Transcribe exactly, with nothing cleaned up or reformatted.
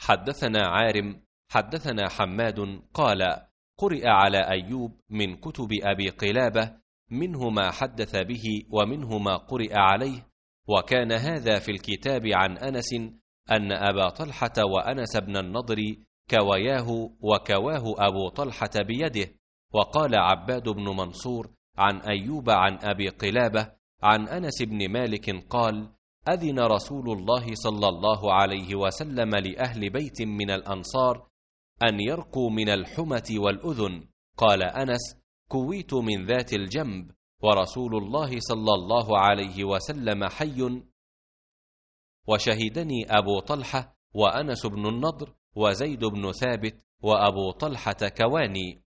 حدثنا عارم حدثنا حماد قال: قرئ على أيوب من كتب أبي قلابة، منه ما حدث به ومنه ما قرئ عليه. وكان هذا في الكتاب عن أنس أن أبا طلحة وأنس بن النضر كوياه وكواه أبو طلحة بيده. وقال عباد بن منصور عن أيوب عن أبي قلابة عن أنس بن مالك قال: أذن رسول الله صلى الله عليه وسلم لأهل بيت من الأنصار أن يرقوا من الحمة والأذن. قال أنس: كويت من ذات الجنب ورسول الله صلى الله عليه وسلم حي، وشهدني أبو طلحة وأنس بن النضر وزيد بن ثابت وأبو طلحة كواني.